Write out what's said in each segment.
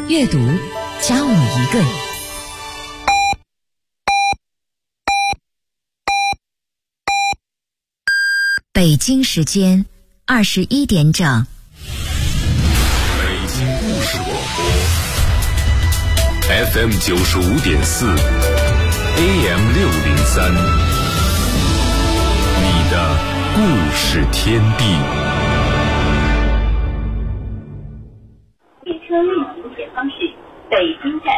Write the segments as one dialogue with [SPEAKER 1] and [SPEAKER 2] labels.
[SPEAKER 1] 阅读教你一个人。北京时间21点整。
[SPEAKER 2] 北京故事广播 FM 95.4 AM 603，你的故事天地。
[SPEAKER 3] 列车运行前方是北京站。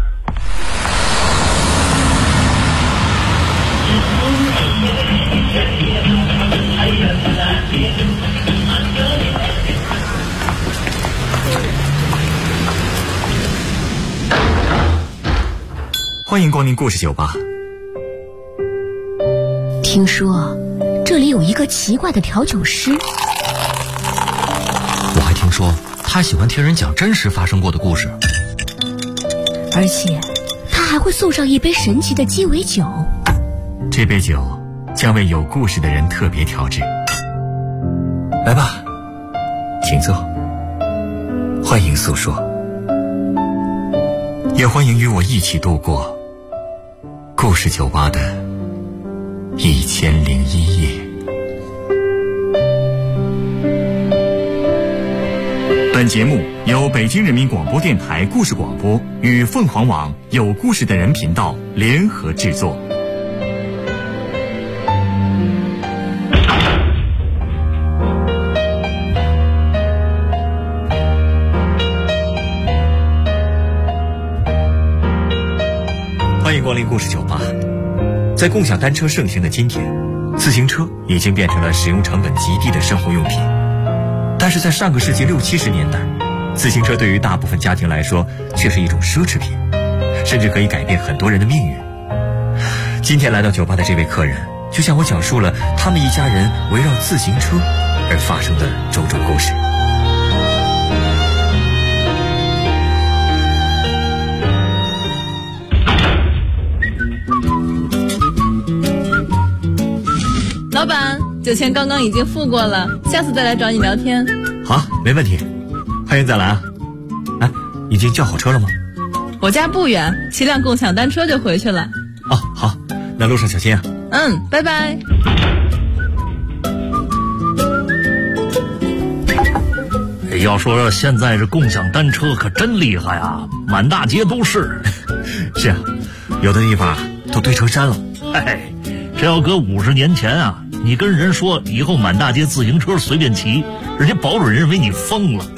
[SPEAKER 4] 欢迎光临故事酒吧。
[SPEAKER 5] 听说这里有一个奇怪的调酒师，
[SPEAKER 6] 我还听说他喜欢听人讲真实发生过的故事，
[SPEAKER 5] 而且他还会送上一杯神奇的鸡尾酒。
[SPEAKER 4] 这杯酒将为有故事的人特别调制。来吧，请坐，欢迎诉说，也欢迎与我一起度过故事酒吧的1001夜。本节目由北京人民广播电台故事广播与凤凰网有故事的人频道联合制作。欢迎光临故事酒吧。在共享单车盛行的今天，自行车已经变成了使用成本极低的生活用品。但是在上个世纪60、70年代，自行车对于大部分家庭来说却是一种奢侈品，甚至可以改变很多人的命运。今天来到酒吧的这位客人，就向我讲述了他们一家人围绕自行车而发生的种种故事。
[SPEAKER 7] 老板，酒钱刚刚已经付过了，下次再来找你聊天。
[SPEAKER 4] 好，没问题，欢迎再来啊！哎，已经叫好车了吗？
[SPEAKER 7] 我家不远，骑辆共享单车就回去了。
[SPEAKER 4] 哦，好，那路上小心啊。
[SPEAKER 7] 拜拜。
[SPEAKER 6] 要说现在这共享单车可真厉害啊，满大街都是。
[SPEAKER 4] 是啊，有的地方都堆成山了。
[SPEAKER 6] 嘿，这要搁50年前啊，你跟人说以后满大街自行车随便骑，人家保准认为你疯了。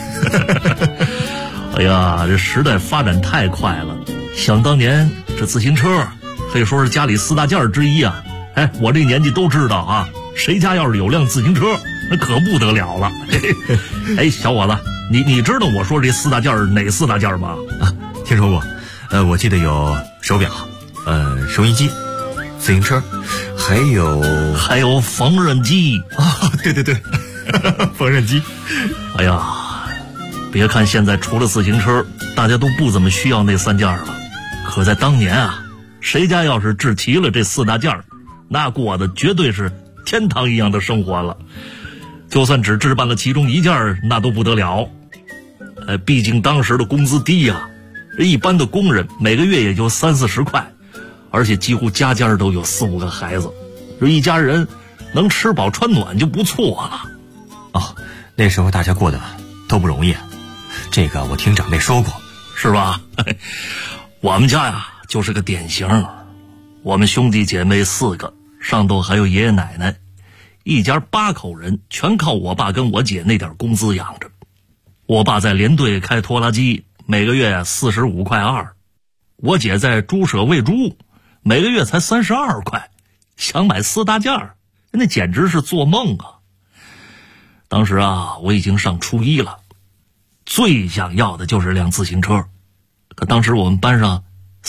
[SPEAKER 6] 哎呀，这时代发展太快了，想当年这自行车可以说是家里4大件之一啊。哎，我这年纪都知道啊，谁家要是有辆自行车那可不得了了。哎，小伙子，你知道我说这4大件哪4大件吗？
[SPEAKER 4] 啊，听说过。我记得有手表，收音机，自行车，还有
[SPEAKER 6] 缝纫机
[SPEAKER 4] 啊！对对对，缝纫机。
[SPEAKER 6] 哎呀，别看现在除了自行车，大家都不怎么需要那3件了，可在当年啊，谁家要是置齐了这4大件，那过的绝对是天堂一样的生活了。就算只置办了其中1件，那都不得了。毕竟当时的工资低呀，一般的工人每个月也就30、40块。而且几乎家家都有4、5个孩子，这一家人能吃饱穿暖就不错了。
[SPEAKER 4] 哦，那时候大家过得都不容易，这个我听长辈说过，
[SPEAKER 6] 是吧？我们家呀就是个典型，我们兄弟姐妹4个，上头还有爷爷奶奶，一家8口人，全靠我爸跟我姐那点工资养着。我爸在连队开拖拉机，每个月45.2块，我姐在猪舍喂猪，每个月才32块，想买4大件，那简直是做梦啊！当时啊，我已经上初1了，最想要的就是辆自行车。可当时我们班上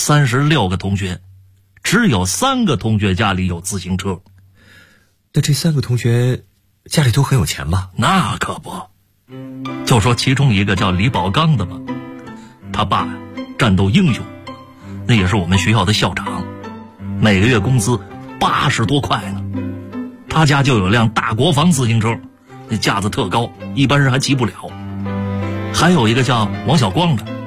[SPEAKER 6] 36个同学，只有3个同学家里有自行车。
[SPEAKER 4] 那这3个同学家里都很有钱吧？
[SPEAKER 6] 那可不，就说其中一个叫李宝刚的吧，他爸战斗英雄，那也是我们学校的校长，每个月工资80多块呢。他家就有辆大国防自行车，那架子特高，一般人还骑不了。还有一个叫王小光的，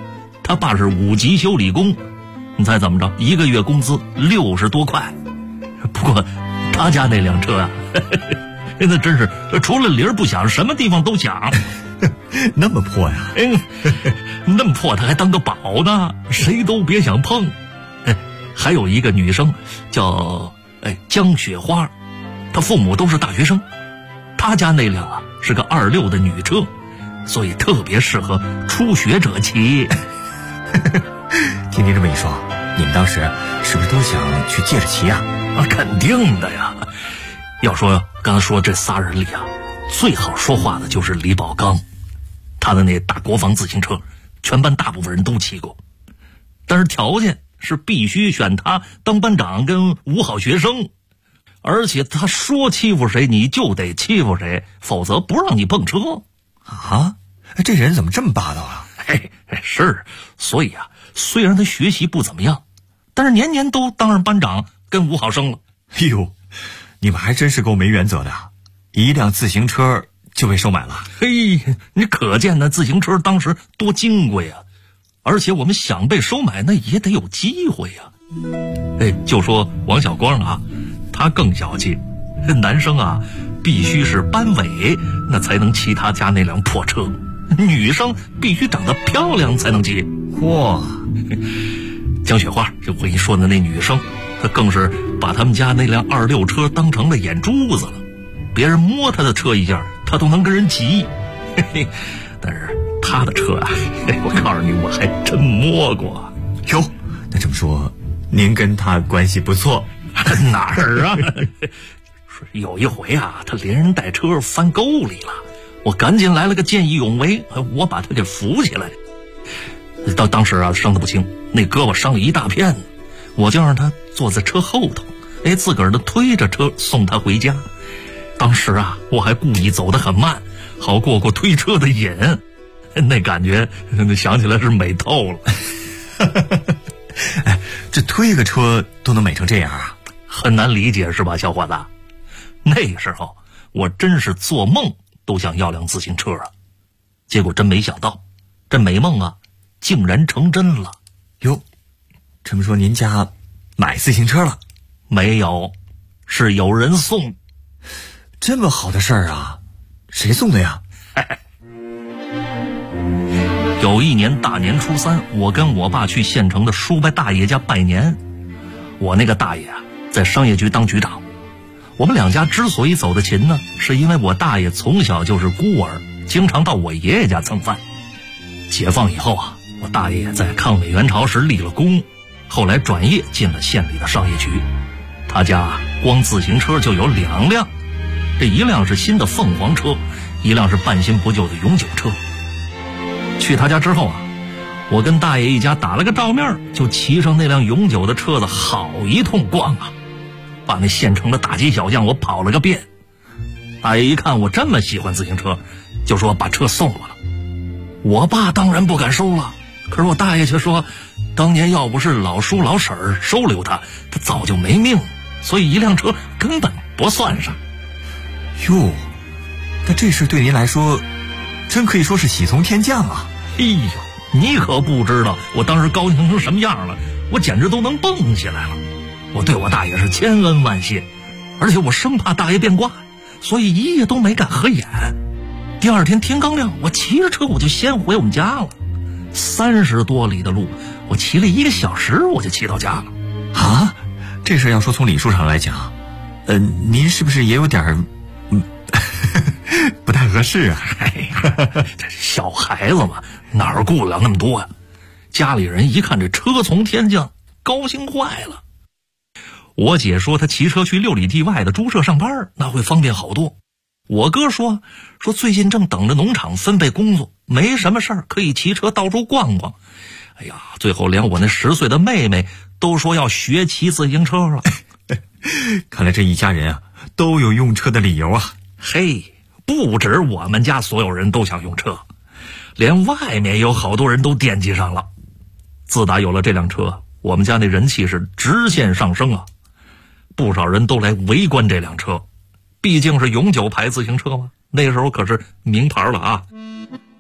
[SPEAKER 6] 他爸是5级修理工，你猜怎么着？一个月工资60多块。不过他家那辆车啊，那真是除了铃不响，什么地方都响。
[SPEAKER 4] 那么破呀？
[SPEAKER 6] 那么破他还当个宝呢，谁都别想碰。还有一个女生叫江雪花，她父母都是大学生，她家那辆啊是个26的女车，所以特别适合初学者骑。
[SPEAKER 4] 听您这么一说，你们当时是不是都想去借着骑啊？
[SPEAKER 6] 肯定的呀。要说刚才说这仨人里啊，最好说话的就是李宝刚，他的那大国防自行车，全班大部分人都骑过，但是条件是必须选他当班长跟5好学生，而且他说欺负谁你就得欺负谁，否则不让你碰车。
[SPEAKER 4] 啊，这人怎么这么霸道啊？
[SPEAKER 6] 是，所以啊，虽然他学习不怎么样，但是年年都当上班长跟5好生了。
[SPEAKER 4] 哎呦，你们还真是够没原则的，一辆自行车就被收买了。
[SPEAKER 6] 嘿，你可见那自行车当时多金贵啊！而且我们想被收买，那也得有机会呀。就说王小光啊，他更小气，男生啊必须是班委，那才能骑他家那辆破车，女生必须长得漂亮才能骑。
[SPEAKER 4] 哇，
[SPEAKER 6] 江雪花就我跟你说的那女生，她更是把他们家那辆26车当成了眼珠子了，别人摸她的车一下，她都能跟人急。但是他的车啊，我告诉你，我还真摸过。
[SPEAKER 4] 哟，那这么说，您跟他关系不错？
[SPEAKER 6] 哪儿啊？有一回啊，他连人带车翻沟里了，我赶紧来了个见义勇为，我把他给扶起来。当时啊，伤得不轻，那胳膊伤了一大片，我就让他坐在车后头，自个儿的推着车送他回家。当时啊，我还故意走得很慢，好过推车的瘾。那感觉想起来是美透了。
[SPEAKER 4] 这推个车都能美成这样啊，
[SPEAKER 6] 很难理解是吧，小伙子？那时候我真是做梦都想要辆自行车啊，结果真没想到这美梦啊竟然成真了。
[SPEAKER 4] 哟，这么说您家买自行车了？
[SPEAKER 6] 没有，是有人送。
[SPEAKER 4] 这么好的事儿啊，谁送的呀？
[SPEAKER 6] 有一年大年初3，我跟我爸去县城的叔伯大爷家拜年。我那个大爷啊，在商业局当局长。我们两家之所以走得勤呢，是因为我大爷从小就是孤儿，经常到我爷爷家蹭饭。解放以后啊，我大爷在抗美援朝时立了功，后来转业进了县里的商业局。他家光自行车就有2辆，这一辆是新的凤凰车，一辆是半新不旧的永久车。去他家之后啊，我跟大爷一家打了个照面，就骑上那辆永久的车子好一通逛啊，把那县城的大街小巷我跑了个遍。大爷一看我这么喜欢自行车，就说把车送我了。我爸当然不敢收了，可是我大爷却说，当年要不是老叔老婶儿收留他早就没命，所以一辆车根本不算上。
[SPEAKER 4] 哟，那这事对您来说真可以说是喜从天降啊。
[SPEAKER 6] 哎呦，你可不知道我当时高兴成什么样了，我简直都能蹦起来了。我对我大爷是千恩万谢，而且我生怕大爷变卦，所以一夜都没敢合眼。第二天天刚亮，我骑着车我就先回我们家了。30多里的路，我骑了1个小时我就骑到家了。
[SPEAKER 4] 啊，这事要说从礼数上来讲，您是不是也有点不太合适啊？
[SPEAKER 6] 这小孩子嘛，哪儿顾得了那么多呀？家里人一看这车从天降，高兴坏了。我姐说她骑车去6里地外的猪舍上班，那会方便好多。我哥说最近正等着农场分配工作，没什么事儿可以骑车到处逛逛。哎呀，最后连我那10岁的妹妹都说要学骑自行车了。
[SPEAKER 4] 看来这一家人啊都有用车的理由啊。
[SPEAKER 6] 嘿，不止我们家所有人都想用车，连外面有好多人都惦记上了。自打有了这辆车，我们家那人气是直线上升啊，不少人都来围观这辆车，毕竟是永久牌自行车嘛，那时候可是名牌了啊。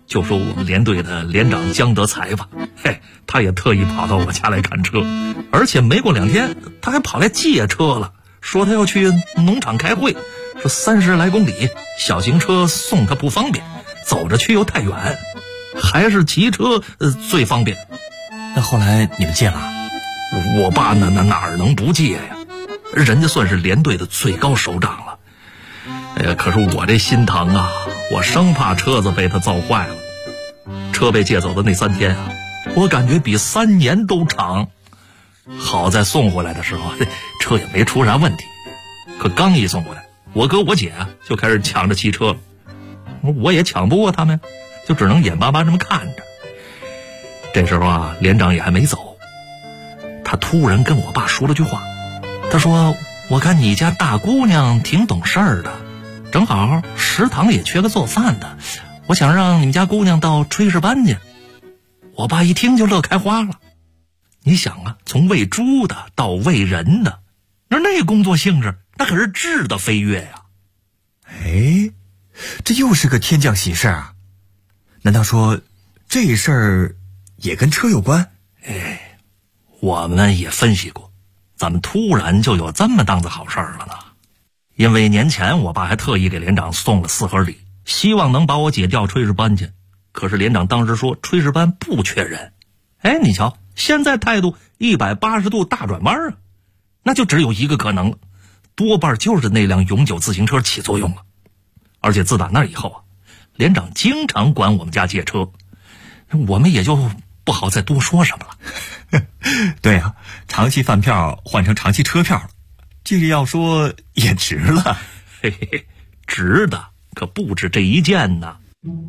[SPEAKER 6] 就说我们连队的连长江德才吧，嘿，他也特意跑到我家来看车，而且没过2天，他还跑来借车了，说他要去农场开会，说30来公里，小型车送他不方便，走着去又太远，还是骑车最方便。
[SPEAKER 4] 那后来你们借了？
[SPEAKER 6] 我爸哪儿能不借呀？人家算是连队的最高首长了。哎呀，可是我这心疼啊，我生怕车子被他造坏了。车被借走的那3天啊，我感觉比3年都长。好在送回来的时候，车也没出啥问题。可刚一送回来，我哥我姐啊就开始抢着骑车了。我也抢不过他们，就只能眼巴巴这么看着。这时候啊，连长也还没走，他突然跟我爸说了句话，他说：“我看你家大姑娘挺懂事儿的，正好食堂也缺个做饭的，我想让你们家姑娘到炊事班去。”我爸一听就乐开花了。你想啊，从喂猪的到喂人的，那工作性质那可是质的飞跃呀。
[SPEAKER 4] 哎，这又是个天降喜事啊！难道说这事儿也跟车有关？
[SPEAKER 6] 哎，我们也分析过，怎么突然就有这么档子好事儿了呢？因为年前我爸还特意给连长送了4盒礼，希望能把我姐调炊事班去。可是连长当时说炊事班不缺人。哎，你瞧，现在态度180度大转弯啊！那就只有一个可能了，多半就是那辆永久自行车起作用了。而且自打那以后啊，连长经常管我们家借车，我们也就不好再多说什么了。
[SPEAKER 4] 对啊，长期饭票换成长期车票了，这个要说也值了。
[SPEAKER 6] 嘿嘿嘿，值的可不止这一件呢。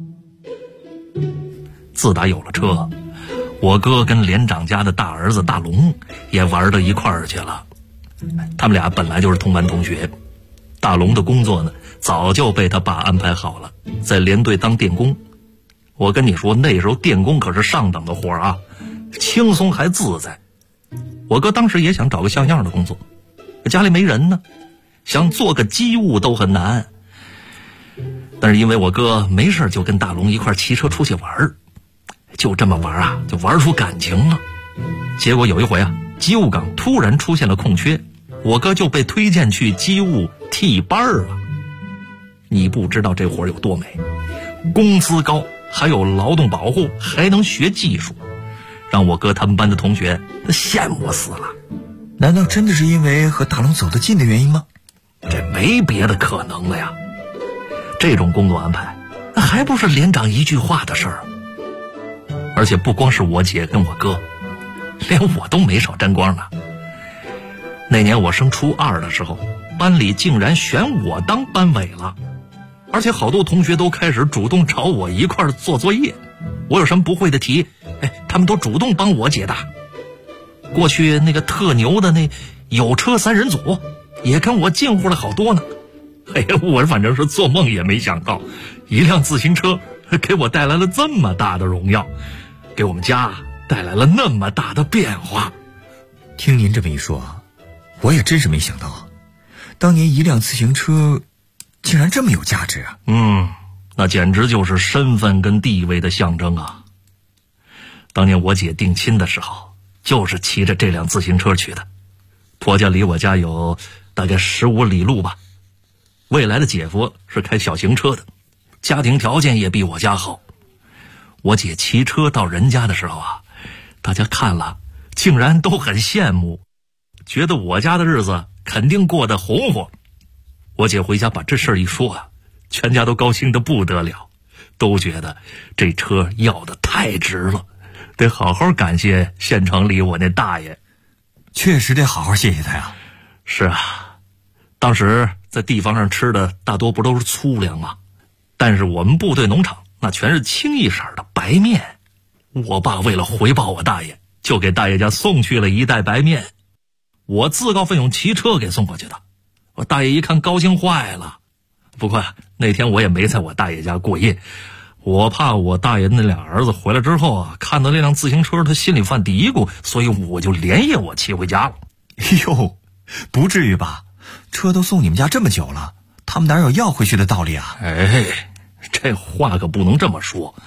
[SPEAKER 6] 自打有了车，我哥跟连长家的大儿子大龙也玩到一块儿去了。他们俩本来就是同班同学，大龙的工作呢早就被他爸安排好了，在连队当电工。我跟你说，那时候电工可是上等的活啊，轻松还自在。我哥当时也想找个像样的工作，家里没人呢，想做个机务都很难。但是因为我哥没事就跟大龙一块骑车出去玩，就这么玩啊，就玩出感情了。结果有一回啊，机务岗突然出现了空缺，我哥就被推荐去机务替班了。你不知道这活有多美，工资高，还有劳动保护，还能学技术，让我哥他们班的同学羡慕死了。
[SPEAKER 4] 难道真的是因为和大龙走得近的原因吗？
[SPEAKER 6] 这没别的可能了呀，这种工作安排还不是连长一句话的事儿。而且不光是我姐跟我哥，连我都没少沾光呢。那年我升初2的时候，班里竟然选我当班委了，而且好多同学都开始主动找我一块儿做作业，我有什么不会的题，他们都主动帮我解答。过去那个特牛的那有车3人组也跟我近乎了好多呢。我反正是做梦也没想到，一辆自行车给我带来了这么大的荣耀，给我们家带来了那么大的变化。
[SPEAKER 4] 听您这么一说，我也真是没想到，当年一辆自行车竟然这么有价值啊！
[SPEAKER 6] 那简直就是身份跟地位的象征啊！当年我姐定亲的时候，就是骑着这辆自行车去的。婆家离我家有大概15里路吧。未来的姐夫是开小型车的，家庭条件也比我家好。我姐骑车到人家的时候啊，大家看了竟然都很羡慕，觉得我家的日子肯定过得红火。我姐回家把这事儿一说啊，全家都高兴得不得了，都觉得这车要的太值了，得好好感谢县城里我那大爷。
[SPEAKER 4] 确实得好好谢谢他呀。
[SPEAKER 6] 是啊，当时在地方上吃的大多不都是粗粮吗？但是我们部队农场那全是清一色的白面。我爸为了回报我大爷，就给大爷家送去了1袋白面，我自告奋勇骑车给送过去的。我大爷一看高兴坏了。不过那天我也没在我大爷家过夜，我怕我大爷那俩儿子回来之后啊，看到那辆自行车他心里犯嘀咕，所以我就连夜我骑回家了。
[SPEAKER 4] 哟，不至于吧？车都送你们家这么久了，他们哪有要回去的道理啊？
[SPEAKER 6] 这话可不能这么说，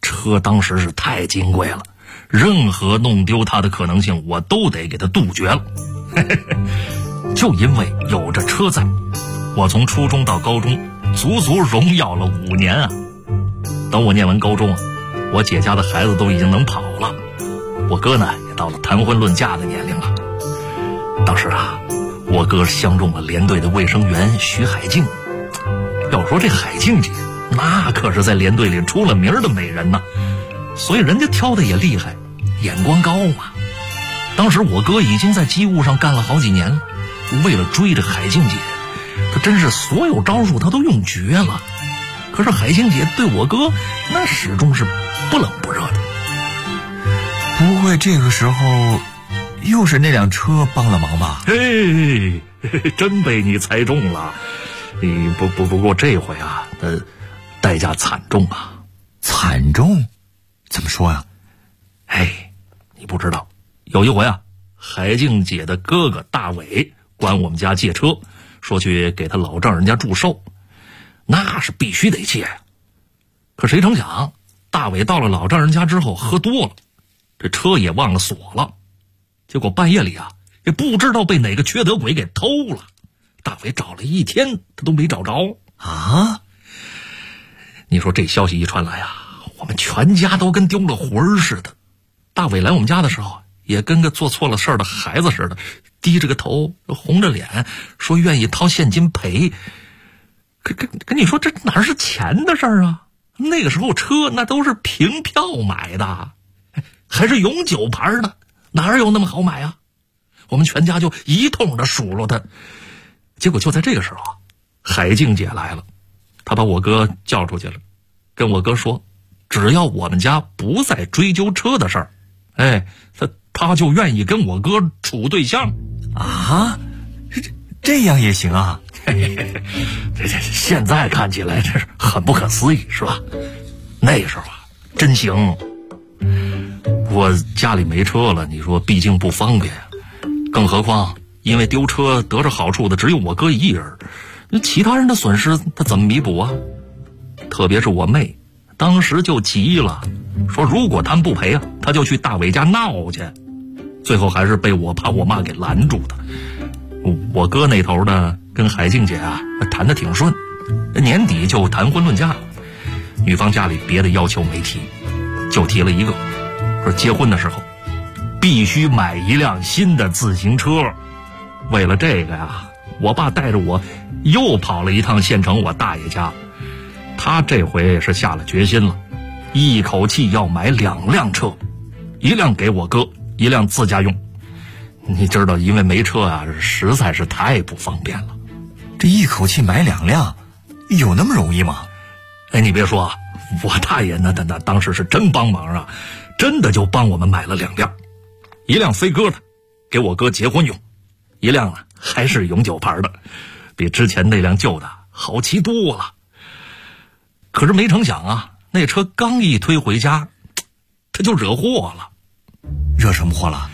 [SPEAKER 6] 车当时是太金贵了，任何弄丢它的可能性我都得给它杜绝了。就因为有着车在，我从初中到高中足足荣耀了5年啊。等我念完高中啊，我姐家的孩子都已经能跑了，我哥呢也到了谈婚论嫁的年龄了。当时啊，我哥相中了连队的卫生员徐海静。要说这海静姐那可是在连队里出了名的美人呢，所以人家挑的也厉害，眼光高嘛。当时我哥已经在机务上干了好几年了，为了追着海静姐，他真是所有招数他都用绝了。可是海静姐对我哥那始终是不冷不热的。
[SPEAKER 4] 不会这个时候又是那辆车帮了忙吧？
[SPEAKER 6] 嘿，真被你猜中了。不过这回啊，代价惨重啊。
[SPEAKER 4] 惨重？怎么说呀？
[SPEAKER 6] 你不知道，有一回啊，海静姐的哥哥大伟管我们家借车，说去给他老丈人家祝寿，那是必须得借呀。可谁成想，大伟到了老丈人家之后喝多了，这车也忘了锁了，结果半夜里啊，也不知道被哪个缺德鬼给偷了。大伟找了一天，他都没找着啊！你说这消息一传来啊，我们全家都跟丢了魂似的。大伟来我们家的时候，也跟个做错了事儿的孩子似的，低着个头，红着脸，说愿意掏现金赔。跟你说，这哪是钱的事儿啊？那个时候车那都是凭票买的，还是永久牌的，哪有那么好买啊？我们全家就一通的数落他。结果就在这个时候啊，海静姐来了，她把我哥叫出去了，跟我哥说，只要我们家不再追究车的事儿，她就愿意跟我哥处对象
[SPEAKER 4] 啊。这样也行啊？
[SPEAKER 6] 这现在看起来这是很不可思议，是吧？那时候啊，真行。我家里没车了，你说毕竟不方便，更何况因为丢车得着好处的只有我哥一人，其他人的损失他怎么弥补啊？特别是我妹，当时就急了，说如果他们不赔啊，他就去大伟家闹去。最后还是被我爸我妈给拦住的。我哥那头呢，跟海静姐啊谈得挺顺，年底就谈婚论嫁了。女方家里别的要求没提，就提了一个，说结婚的时候必须买一辆新的自行车。为了这个呀，我爸带着我又跑了一趟县城我大爷家。他这回也是下了决心了，一口气要买2辆车，一辆给我哥，一辆自家用。你知道，因为没车啊，实在是太不方便了。
[SPEAKER 4] 这一口气买2辆，有那么容易吗？
[SPEAKER 6] 你别说啊，我大爷那当时是真帮忙啊，真的就帮我们买了2辆，一辆飞鸽的，给我哥结婚用，一辆呢还是永久牌的，比之前那辆旧的好骑多了。可是没成想啊，那车刚一推回家，他就惹祸了。
[SPEAKER 4] 惹什么祸了？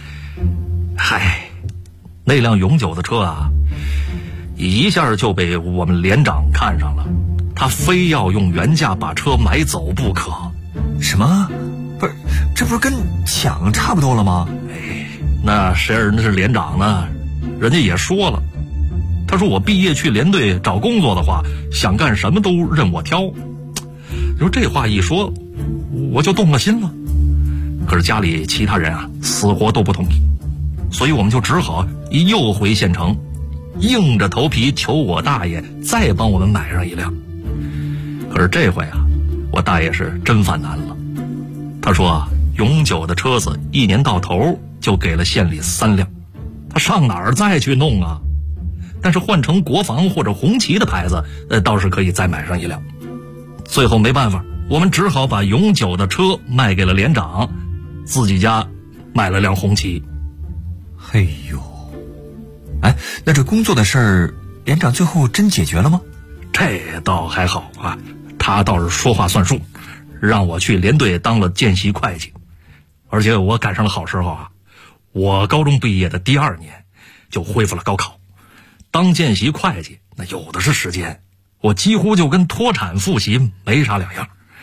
[SPEAKER 6] 那辆永久的车啊，一下就被我们连长看上了，他非要用原价把车买走不可。
[SPEAKER 4] 什么？不是，这不是跟抢差不多了吗？
[SPEAKER 6] 那谁人家是连长呢？人家也说了，他说我毕业去连队找工作的话，想干什么都任我挑。你说这话一说，我就动了心了。可是家里其他人啊，死活都不同意，所以我们就只好又回县城，硬着头皮求我大爷再帮我们买上一辆。可是这回啊，我大爷是真犯难了。他说啊，永久的车子1年到头就给了县里3辆，他上哪儿再去弄啊？但是换成国防或者红旗的牌子，倒是可以再买上一辆。最后没办法，我们只好把永久的车卖给了连长，自己家买了辆红旗。
[SPEAKER 4] 嘿呦，那这工作的事儿，连长最后真解决了吗？
[SPEAKER 6] 这倒还好啊，他倒是说话算数，让我去连队当了见习会计。而且我赶上了好时候啊，我高中毕业的第2年就恢复了高考，当见习会计那有的是时间，我几乎就跟脱产复习没啥两样。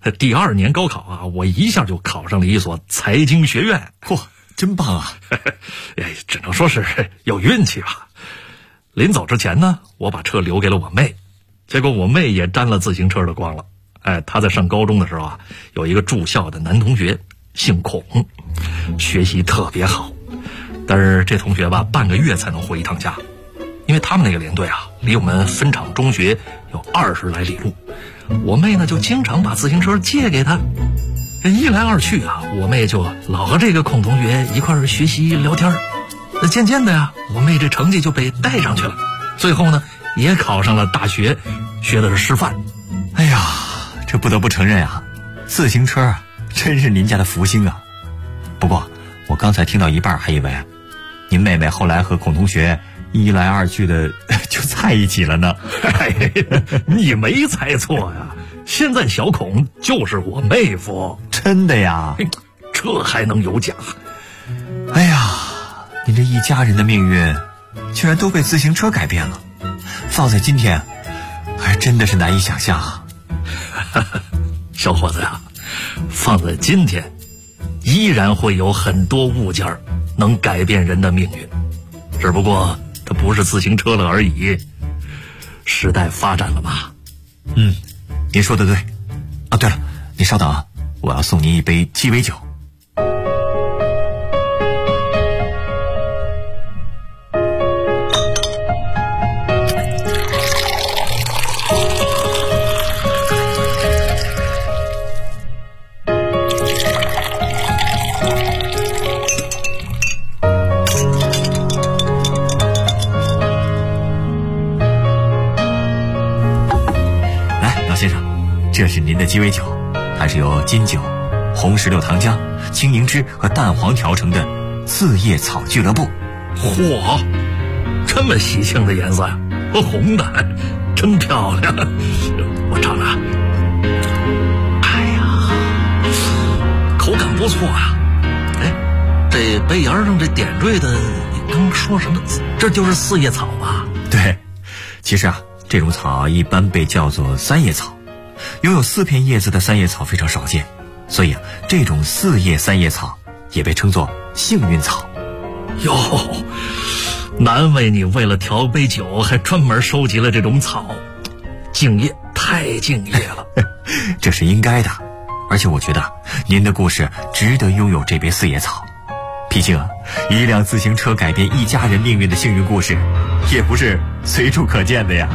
[SPEAKER 6] 第2年高考啊，我一下就考上了一所财经学院。
[SPEAKER 4] 嚯，真棒啊！
[SPEAKER 6] 只能说是有运气吧。临走之前呢，我把车留给了我妹，结果我妹也沾了自行车的光了。她在上高中的时候啊，有一个住校的男同学，姓孔，学习特别好，但是这同学吧，半个月才能回一趟家，因为他们那个连队啊，离我们分场中学有20来里路。我妹呢，就经常把自行车借给他，一来二去啊，我妹就老和这个孔同学一块儿学习聊天。渐渐的呀，我妹这成绩就被带上去了，最后呢，也考上了大学，学的是师范。
[SPEAKER 4] 哎呀，这不得不承认啊，自行车啊，真是您家的福星啊。不过我刚才听到一半，还以为您妹妹后来和孔同学一来二去的就在一起了呢。
[SPEAKER 6] 你没猜错呀，现在小孔就是我妹夫。
[SPEAKER 4] 真的呀？
[SPEAKER 6] 这还能有假？
[SPEAKER 4] 哎呀，您这一家人的命运居然都被自行车改变了，放在今天还真的是难以想象啊。
[SPEAKER 6] 小伙子呀，放在今天依然会有很多物件能改变人的命运，只不过它不是自行车了而已。时代发展了嘛。
[SPEAKER 4] 您说的对啊。对了，您稍等啊，我要送您一杯鸡尾酒。这是您的鸡尾酒，它是由金酒、红石榴糖浆、青柠汁和蛋黄调成的四叶草俱乐部。
[SPEAKER 6] 嚯，这么喜庆的颜色呀，红的，真漂亮。我尝尝。哎呀，口感不错啊。这杯沿上这点缀的，你刚说什么？这就是四叶草吧？
[SPEAKER 4] 对，其实啊，这种草一般被叫做三叶草。拥有4片叶子的三叶草非常少见，所以啊，这种4叶三叶草也被称作幸运草。
[SPEAKER 6] 哟，难为你为了调杯酒还专门收集了这种草，敬业，太敬业了。
[SPEAKER 4] 这是应该的，而且我觉得您的故事值得拥有这杯4叶草。毕竟啊，一辆自行车改变一家人命运的幸运故事，也不是随处可见的呀。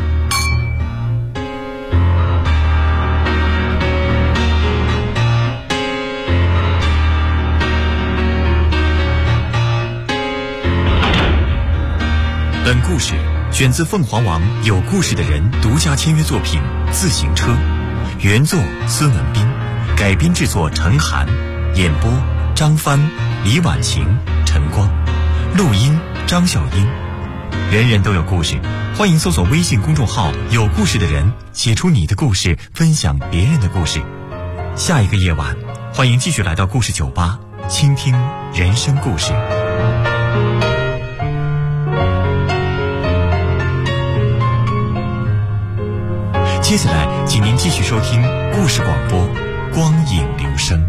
[SPEAKER 4] 本故事选自凤凰网有故事的人独家签约作品《自行车》，原作孙文斌，改编制作陈涵，演播张帆、李婉晴、陈光，录音张小英。人人都有故事，欢迎搜索微信公众号有故事的人，写出你的故事，分享别人的故事。下一个夜晚，欢迎继续来到故事酒吧，倾听人生故事。接下来请您继续收听故事广播光影留声。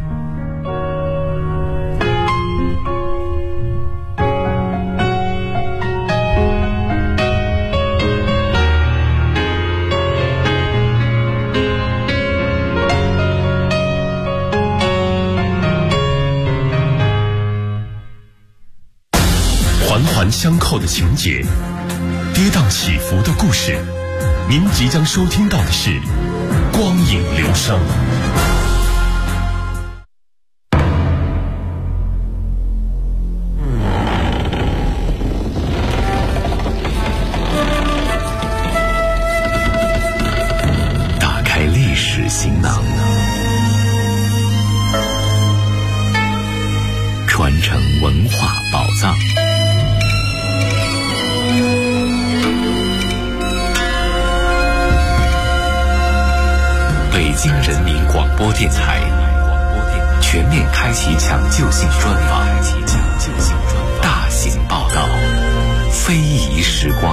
[SPEAKER 2] 环环相扣的情节，跌宕起伏的故事，您即将收听到的是光影留声。打开历史行囊，传承文化宝藏。北京人民广播电台全面开启抢救性专访，大型报道，非遗时光。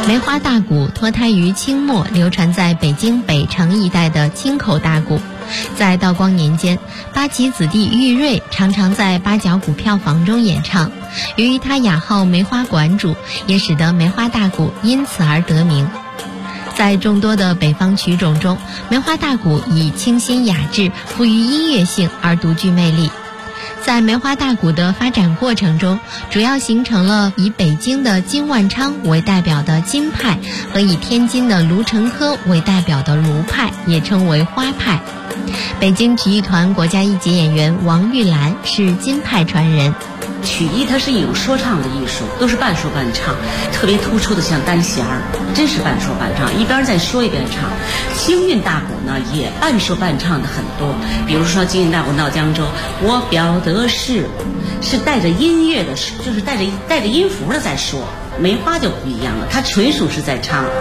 [SPEAKER 8] 梅花大鼓脱胎于清末流传在北京北城一带的京口大鼓，在道光年间，八旗子弟玉瑞常常在八角鼓票房中演唱。由于他雅号梅花馆主，也使得梅花大鼓因此而得名。在众多的北方曲种中，梅花大鼓以清新雅致、富于音乐性而独具魅力。在梅花大鼓的发展过程中，主要形成了以北京的金万昌为代表的金派和以天津的卢成科为代表的卢派，也称为花派。北京曲艺团国家一级演员王玉兰是金派传人。
[SPEAKER 9] 曲艺它是一种说唱的艺术，都是半说半唱，特别突出的像单弦儿，真是半说半唱，一边在说一边唱。京韵大鼓呢也半说半唱的很多，比如说京韵大鼓闹江州，我表的是带着音乐的，就是带着音符的在说。梅花就不一样了，它纯属是在唱。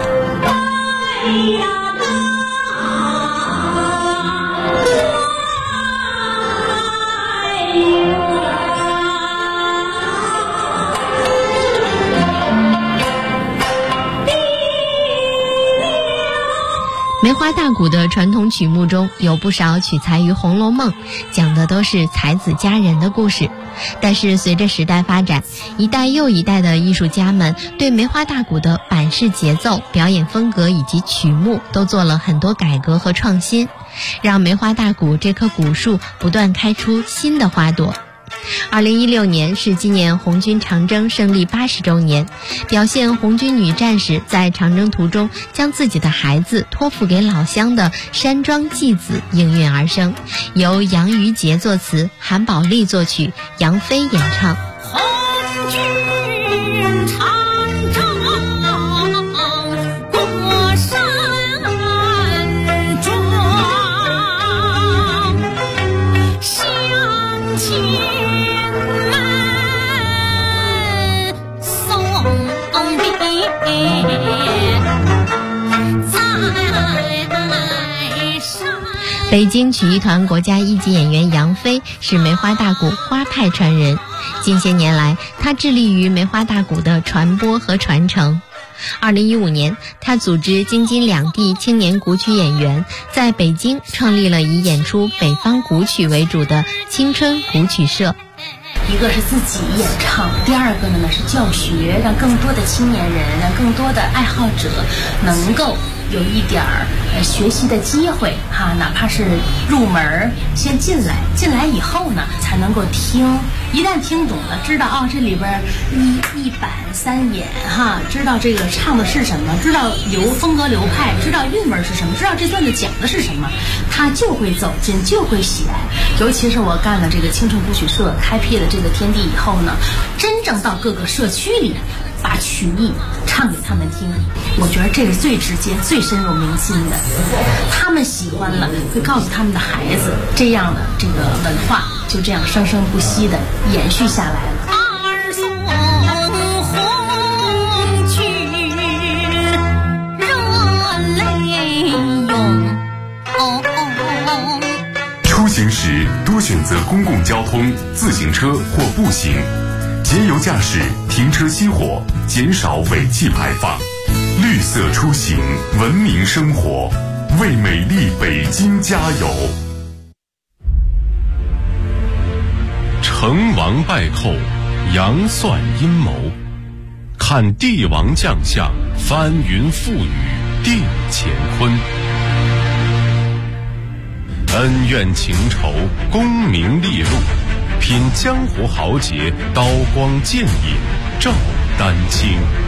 [SPEAKER 8] 梅花大鼓的传统曲目中有不少取材于《红楼梦》，讲的都是才子佳人的故事。但是随着时代发展，一代又一代的艺术家们对梅花大鼓的板式节奏、表演风格以及曲目都做了很多改革和创新，让梅花大鼓这棵古树不断开出新的花朵。2016年是纪念红军长征胜利80周年，表现红军女战士在长征途中将自己的孩子托付给老乡的山庄祭子应运而生，由杨于杰作词，韩宝利作曲，杨飞演唱。
[SPEAKER 5] 红军长征过山庄，乡亲
[SPEAKER 8] 北京曲艺团国家一级演员杨飞是梅花大鼓花派传人，近些年来他致力于梅花大鼓的传播和传承。2015年，他组织京津两地青年古曲演员在北京创立了以演出北方古曲为主的青春古曲社。
[SPEAKER 10] 一个是自己演唱，第二个呢是教学，让更多的青年人，让更多的爱好者能够有一点学习的机会哈，哪怕是入门先进来以后呢，才能够听，一旦听懂了，知道这里边一板三眼哈，知道这个唱的是什么，知道风格流派，知道韵味是什么，知道这段子讲的是什么，他就会走进，就会喜爱。尤其是我干了这个青春古曲社，开辟了这个天地以后呢，真正到各个社区里把曲艺唱给他们听，我觉得这是最直接、最深入民心的。他们喜欢了，会告诉他们的孩子，这样的这个文化就这样生生不息的延续下来了。
[SPEAKER 5] 二送红军热泪涌。
[SPEAKER 11] 出行时多选择公共交通、自行车或步行，节油驾驶，停车熄火，减少尾气排放。绿色出行，文明生活，为美丽北京加油。
[SPEAKER 12] 成王败寇，杨算阴谋，看帝王将相，翻云覆雨定乾坤。恩怨情仇，功名利禄，品江湖豪杰，刀光剑影照丹青。